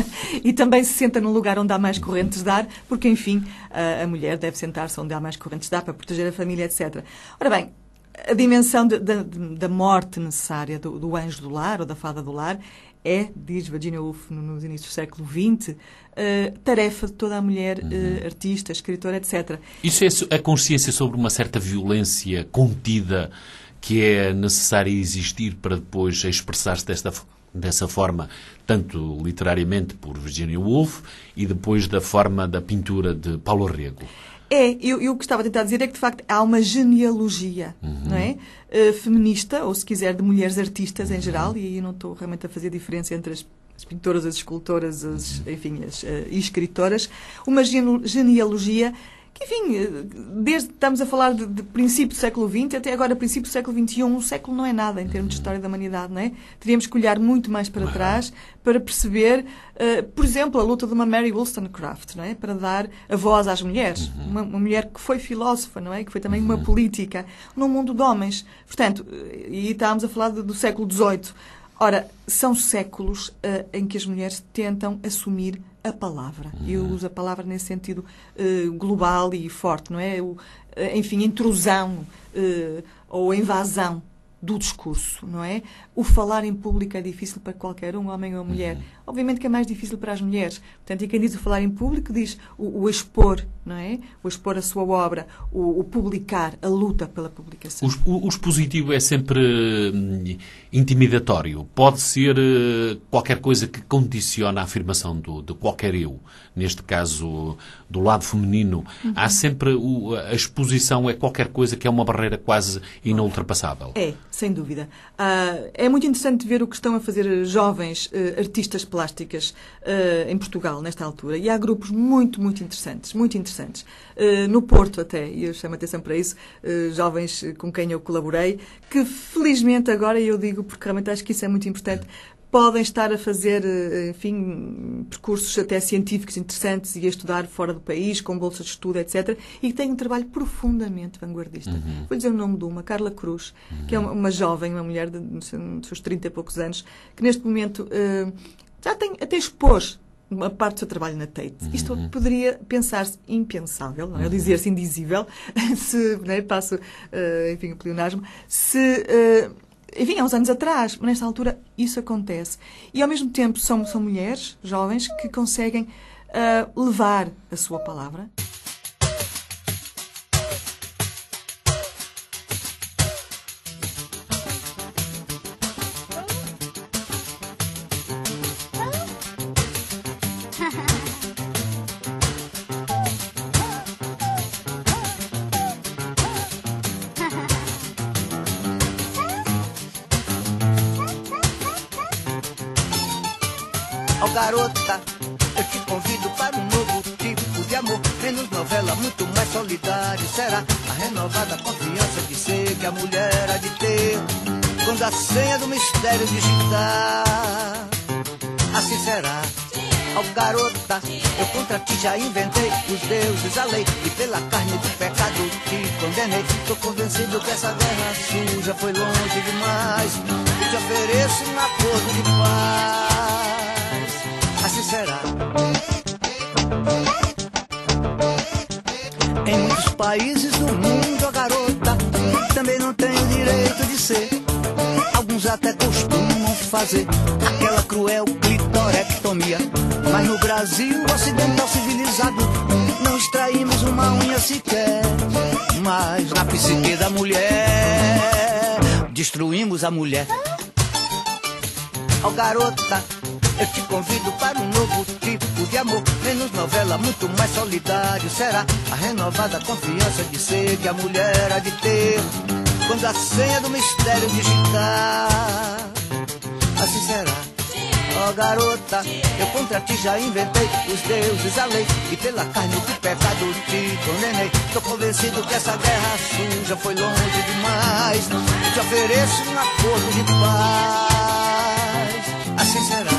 E também se senta num lugar onde há mais correntes de ar, porque, enfim, a, a mulher deve sentar-se onde há mais correntes de ar para proteger a família, etcétera. Ora bem, a dimensão de, de, da morte necessária do, do anjo do lar, ou da fada do lar, é, diz Virginia Woolf nos inícios do século vinte, uh, tarefa de toda a mulher uh, uhum. artista, escritora, etcétera. Isso é a consciência sobre uma certa violência contida que é necessária existir para depois expressar-se desta dessa forma, tanto literariamente por Virginia Woolf e depois da forma da pintura de Paulo Rego. É, eu, eu gostava de tentar dizer é que, de facto, há uma genealogia, uhum. não é? Uh, feminista, ou se quiser, de mulheres artistas uhum. em geral, e aí eu não estou realmente a fazer diferença entre as, as pintoras, as escultoras, as, uhum. enfim, as uh, escritoras. Uma genealogia que, enfim, desde estamos a falar de, de princípio do século vinte até agora princípio do século vinte e um, um século não é nada em termos de história da humanidade, não é? Teríamos que olhar muito mais para uhum. trás para perceber, uh, por exemplo, a luta de uma Mary Wollstonecraft, não é? Para dar a voz às mulheres. Uhum. Uma, uma mulher que foi filósofa, não é? Que foi também uhum. uma política num mundo de homens. Portanto, e estávamos a falar do, do século dezoito. Ora, são séculos uh, em que as mulheres tentam assumir a palavra. Uhum. Eu uso a palavra nesse sentido uh, global e forte, não é? O, uh, enfim, intrusão uh, ou invasão do discurso, não é? O falar em público é difícil para qualquer um, homem ou mulher. Uhum. Obviamente que é mais difícil para as mulheres. Portanto, e quem diz o falar em público diz o, o expor, não é? O expor a sua obra, o, o publicar, a luta pela publicação. O, o expositivo é sempre hum, intimidatório. Pode ser uh, qualquer coisa que condiciona a afirmação do, de qualquer eu. Neste caso, do lado feminino, uhum. há sempre o, a exposição é qualquer coisa que é uma barreira quase inultrapassável. É. Sem dúvida. Uh, é muito interessante ver o que estão a fazer jovens uh, artistas plásticas uh, em Portugal, nesta altura. E há grupos muito, muito interessantes, muito interessantes. Uh, no Porto até, e eu chamo a atenção para isso, uh, jovens com quem eu colaborei, que felizmente agora, e eu digo porque realmente acho que isso é muito importante, podem estar a fazer, enfim, percursos até científicos interessantes e a estudar fora do país, com bolsas de estudo, etcétera, e que têm um trabalho profundamente vanguardista. Uhum. Vou dizer o nome de uma, Carla Cruz, uhum. que é uma, uma jovem, uma mulher de, de seus trinta e poucos anos, que neste momento uh, já tem, até expôs uma parte do seu trabalho na Tate. Uhum. Isto poderia pensar-se impensável, não é? Uhum. Dizer-se indizível, se, não é? Passo, uh, enfim, o pleonasmo, se... Uh, Enfim, há uns anos atrás, mas nesta altura isso acontece. E ao mesmo tempo são, são mulheres jovens que conseguem uh, levar a sua palavra. Ó oh, garota, eu te convido para um novo tipo de amor. Menos novela, muito mais solidário será a renovada confiança de ser que a mulher há de ter. Quando a senha do mistério digitar, assim será. Ó oh, garota, eu contra ti já inventei os deuses, a lei, e pela carne do pecado te condenei. Tô convencido que essa guerra suja foi longe demais, e te ofereço um acordo de paz. Assim será. Em muitos países do mundo, a garota também não tem o direito de ser. Alguns até costumam fazer aquela cruel clitorectomia. Mas no Brasil ocidental civilizado não extraímos uma unha sequer. Mas na psique da mulher destruímos a mulher. Ó oh, garota, eu te convido para um novo tipo de amor. Menos novela, muito mais solidário será a renovada confiança de ser que a mulher há de ter. Quando a senha do mistério digitar, assim será. Ó oh, garota, eu contra ti já inventei os deuses, a lei, e pela carne do pecado te condenei. Tô convencido que essa guerra suja foi longe demais, e te ofereço um acordo de paz. Assim será.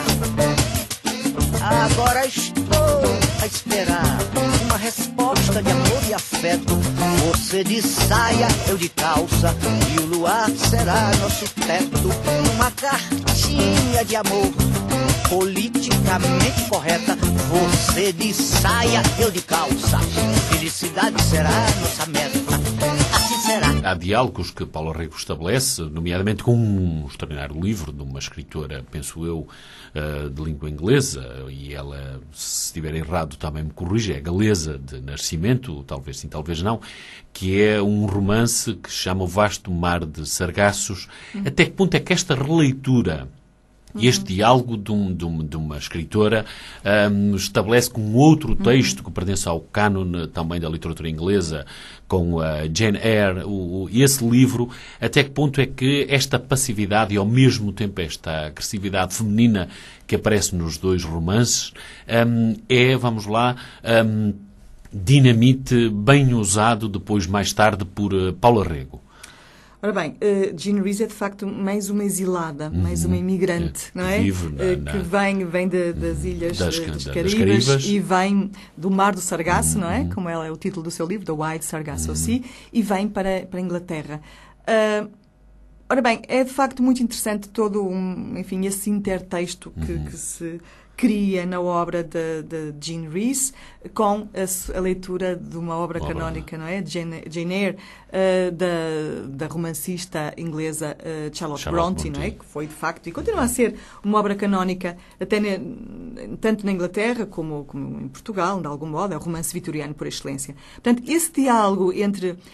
Agora estou a esperar uma resposta de amor e afeto. Você de saia, eu de calça, e o luar será nosso teto. Uma cartinha de amor politicamente correta. Você de saia, eu de calça, felicidade será nossa meta. Assim será. Há diálogos que Paula Rego estabelece, nomeadamente com um extraordinário livro de uma escritora, penso eu, de língua inglesa, e ela, se estiver errado, também me corrige, é galesa de nascimento, talvez sim, talvez não, que é um romance que se chama O Vasto Mar de Sargassos. Uhum. Até que ponto é que esta releitura e este diálogo de, um, de, uma, de uma escritora um, estabelece com um outro texto uhum. que pertence ao cânone também da literatura inglesa, com a Jane Eyre, o, esse livro, até que ponto é que esta passividade e ao mesmo tempo esta agressividade feminina que aparece nos dois romances um, é, vamos lá, um, dinamite bem usado depois, mais tarde, por uh, Paula Rego? Ora bem, uh, Jean Rhys é de facto mais uma exilada, uhum. mais uma imigrante, é, não é? Vive na, uh, que vem, vem de, das ilhas das, uh, das, das Caribas, Caribas e vem do Mar do Sargasso, uhum. não é? Como ela é o título do seu livro, The Wide Sargasso uhum. Sea, e vem para, para a Inglaterra. Uh, ora bem, é de facto muito interessante todo um, enfim, esse intertexto que, uhum. que se cria na obra de, de Jean Rhys, com a, a leitura de uma obra Boa canónica, não é? Jane, Jane Eyre, uh, da, da romancista inglesa uh, Charlotte, Charlotte Bronte, Bronte, não é? Que foi, de facto, e continua a ser uma obra canónica, até ne, tanto na Inglaterra como, como em Portugal, de algum modo, é o romance vitoriano por excelência. Portanto, esse diálogo entre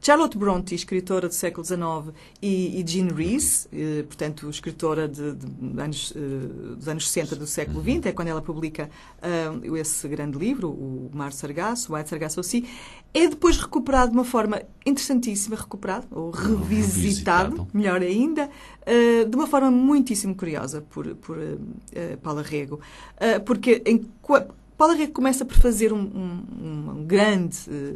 Charlotte Bronte, escritora do século dezenove, e, e Jean Rhys, eh, portanto, escritora de, de, de anos, eh, dos anos sessenta do século vinte, é quando ela publica uh, esse grande livro, o Mar Sargasso, White Sargasso Sea, é depois recuperado de uma forma interessantíssima, recuperado, ou revisitado, revisitado. melhor ainda, uh, de uma forma muitíssimo curiosa por, por uh, uh, Paula Rego, uh, porque em Paula Rego começa por fazer um, um, um grande, uh,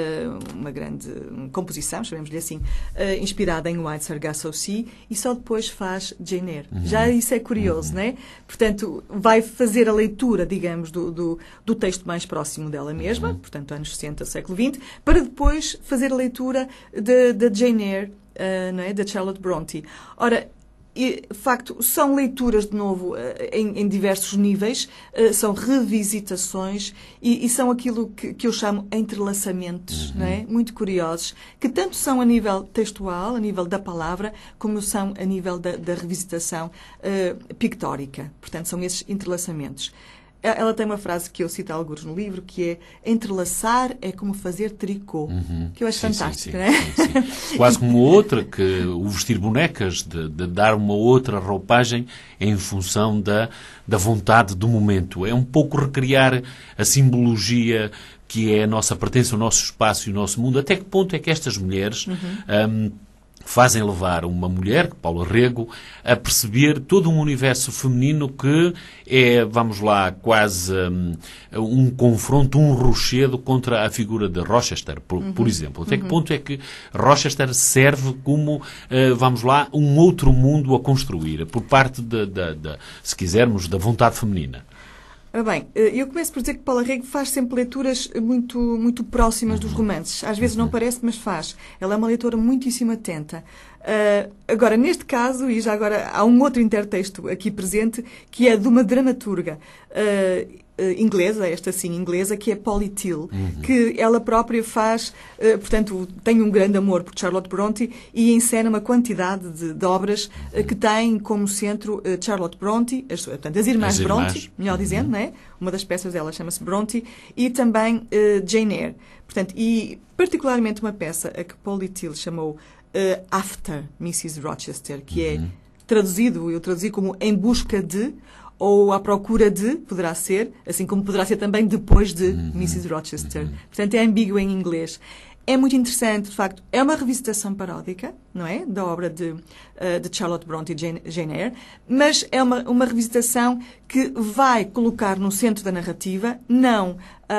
uma grande composição, chamemos-lhe assim, uh, inspirada em White Sargasso Sea, e só depois faz Jane Eyre. Uhum. Já isso é curioso, uhum. não é? Portanto, vai fazer a leitura, digamos, do, do, do texto mais próximo dela mesma, uhum. portanto, anos sessenta, século vinte, para depois fazer a leitura da Jane Eyre, uh, não é? Da Charlotte Bronte. Ora, E, de facto, são leituras, de novo, em, em diversos níveis, são revisitações e, e são aquilo que, que eu chamo entrelaçamentos, uhum. não é? Muito curiosos, que tanto são a nível textual, a nível da palavra, como são a nível da, da revisitação uh, pictórica. Portanto, são esses entrelaçamentos. Ela tem uma frase que eu cito alguns no livro, que é: entrelaçar é como fazer tricô, uhum. que eu acho sim, fantástico, sim, não é? Sim, sim. Quase como outra, que o vestir bonecas, de, de dar uma outra roupagem em função da, da vontade do momento. É um pouco recriar a simbologia que é a nossa pertença, o nosso espaço e o nosso mundo. Até que ponto é que estas mulheres... Uhum. Um, fazem levar uma mulher, Paula Rego, a perceber todo um universo feminino que é, vamos lá, quase um, um confronto, um rochedo contra a figura de Rochester, por, uhum. por exemplo. Até que ponto é que Rochester serve como, uh, vamos lá, um outro mundo a construir, por parte, de, de, de, se quisermos, da vontade feminina? Ora bem, eu começo por dizer que Paula Rego faz sempre leituras muito, muito próximas dos romances. Às vezes não parece, mas faz. Ela é uma leitora muitíssimo atenta. Uh, agora, neste caso, e já agora há um outro intertexto aqui presente, que é de uma dramaturga uh, uh, inglesa, esta sim inglesa, que é Polly Till, uhum. que ela própria faz, uh, portanto, tem um grande amor por Charlotte Bronte e encena uma quantidade de, de obras uh, que têm como centro uh, Charlotte Bronte, as, portanto, as irmãs, as irmãs. Bronte, melhor uhum. dizendo, não é? Uma das peças dela chama-se Bronte, e também uh, Jane Eyre. Portanto, e particularmente uma peça a que Polly Till chamou Uh, After missus Rochester, que uhum. é traduzido, eu traduzi como Em Busca de, ou À Procura de, poderá ser, assim como poderá ser também Depois de uhum. missus Rochester. Uhum. Portanto, é ambíguo em inglês. É muito interessante, de facto, é uma revisitação paródica, não é? Da obra de, uh, de Charlotte Bronte e Jane, Jane Eyre, mas é uma, uma revisitação que vai colocar no centro da narrativa, não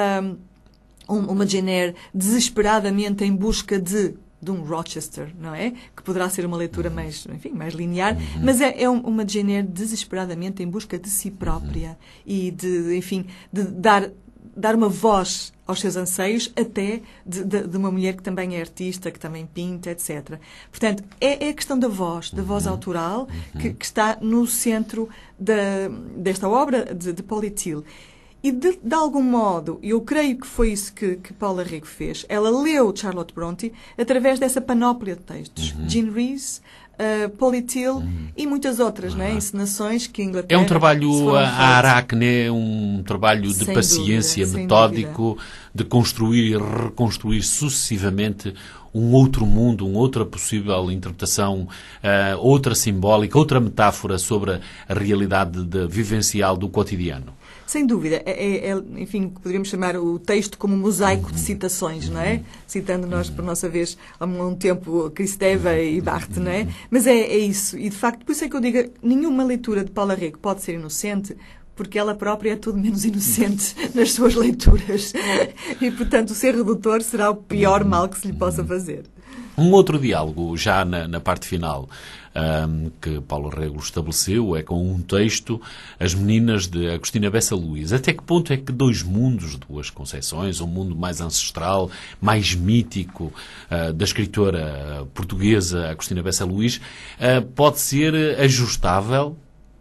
um, uma Jane Eyre desesperadamente em busca de de um Rochester, não é? Que poderá ser uma leitura mais, enfim, mais linear, uhum. mas é, é uma Jane Eyre desesperadamente em busca de si própria uhum. e de, enfim, de dar, dar uma voz aos seus anseios, até de, de, de uma mulher que também é artista, que também pinta, etcétera. Portanto, é, é a questão da voz, da voz autoral, uhum. que, que está no centro da, desta obra de, de Polly Till. E, de, de algum modo, eu creio que foi isso que, que Paula Rego fez. Ela leu Charlotte Bronte através dessa panóplia de textos. Uhum. Jean Rhys, uh, Polly Till uhum. e muitas outras, uhum. né, encenações que a Inglaterra... É um trabalho a aracne, um trabalho de sem paciência, dúvida, metódico, de construir e reconstruir sucessivamente um outro mundo, uma outra possível interpretação, uh, outra simbólica, outra metáfora sobre a realidade de, vivencial do cotidiano. Sem dúvida. É, é, enfim, poderíamos chamar o texto como um mosaico de citações, não é? Citando nós, por nossa vez, há um tempo, Kristeva e Barthes, não é? Mas é, é isso. E, de facto, por isso é que eu digo, nenhuma leitura de Paula Rego pode ser inocente, porque ela própria é tudo menos inocente nas suas leituras. E, portanto, ser redutor será o pior mal que se lhe possa fazer. Um outro diálogo, já na, na parte final, um, que Paula Rego estabeleceu, é com um texto, As Meninas, de Agostina Bessa Luís. Até que ponto é que dois mundos, duas concepções, um mundo mais ancestral, mais mítico, uh, da escritora portuguesa Agostina Bessa Luís, uh, pode ser ajustável,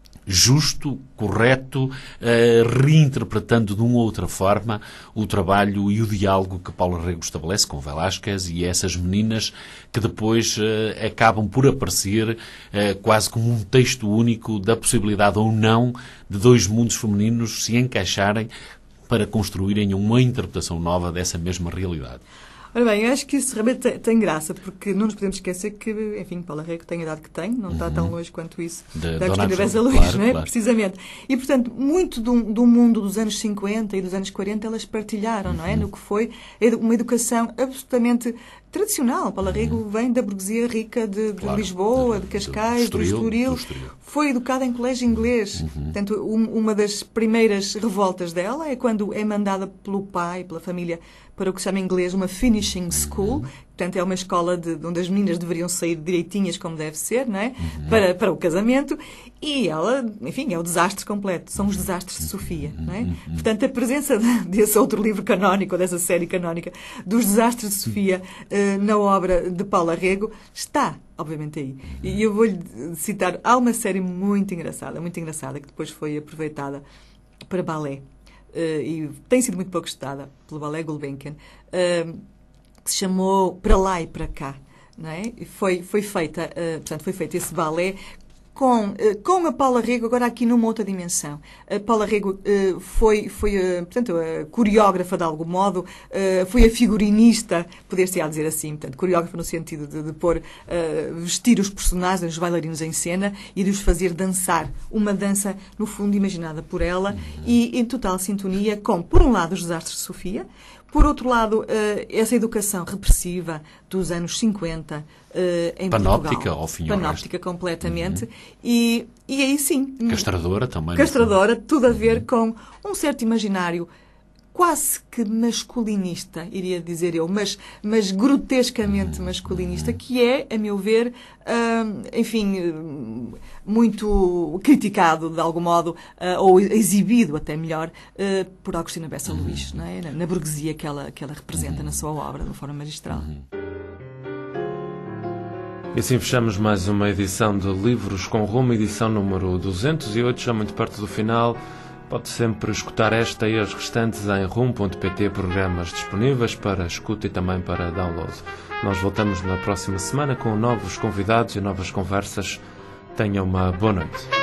justo, correto, uh, reinterpretando de uma ou outra forma o trabalho e o diálogo que Paula Rego estabelece com Velázquez e essas meninas que depois uh, acabam por aparecer uh, quase como um texto único da possibilidade ou não de dois mundos femininos se encaixarem para construírem uma interpretação nova dessa mesma realidade. Ora bem, eu acho que isso realmente tem, tem graça, porque não nos podemos esquecer que, enfim, Paula Rego tem a idade que tem, não uhum. está tão longe quanto isso de, da questão de Bessa Luís, claro, não é? Claro. Precisamente. E, portanto, muito do, do mundo dos anos cinquenta e dos anos quarenta elas partilharam, uhum. não é? No que foi uma educação absolutamente tradicional. Paula Rego vem da burguesia rica de, de claro, de, Lisboa, de Cascais, do Estoril. Do Estoril. Foi educada em colégio inglês. Uhum. Portanto, um, uma das primeiras revoltas dela é quando é mandada pelo pai, pela família, para o que se chama em inglês uma finishing school. Uhum. Portanto, é uma escola de, de onde as meninas deveriam sair direitinhas como deve ser, não é? Uhum. Para, para o casamento. E ela, enfim, é o desastre completo. São os desastres de Sofia, não é? Uhum. Portanto, a presença desse outro livro canónico, ou dessa série canónica, dos desastres de Sofia, uh, na obra de Paula Rego, está, obviamente, aí. E eu vou-lhe citar, há uma série muito engraçada, muito engraçada, que depois foi aproveitada para balé. Uh, e tem sido muito pouco estudada pelo Ballet Gulbenkian, uh, que se chamou Para Lá e Para Cá, não é? E foi, foi, feita, uh, portanto, foi feito esse balé com, uh, com a Paula Rego, agora aqui numa outra dimensão. A Paula Rego uh, foi, foi uh, portanto, a coreógrafa de algum modo, uh, foi a figurinista, poder-se dizer assim, portanto, coreógrafa no sentido de, de pôr, uh, vestir os personagens, os bailarinos em cena e de os fazer dançar. Uma dança, no fundo, imaginada por ela e em total sintonia com, por um lado, os desastres de Sofia, por outro lado, essa educação repressiva dos anos cinquenta em Panóptica, Portugal. ao fim Panóptica, completamente. Uhum. E, e aí sim. Castradora também. Castradora, tudo a ver uhum. com um certo imaginário quase que masculinista, iria dizer eu, mas, mas grotescamente masculinista, que é, a meu ver, uh, enfim, uh, muito criticado, de algum modo, uh, ou exibido, até melhor, uh, por Agostina Bessa Luís, não é? na, na burguesia que ela, que ela representa na sua obra, de uma forma magistral. E assim fechamos mais uma edição de Livros com Rumo, edição número duzentos e oito, já muito perto do final. Pode sempre escutar esta e as restantes em rumo ponto pt, programas disponíveis para escuta e também para download. Nós voltamos na próxima semana com novos convidados e novas conversas. Tenham uma boa noite.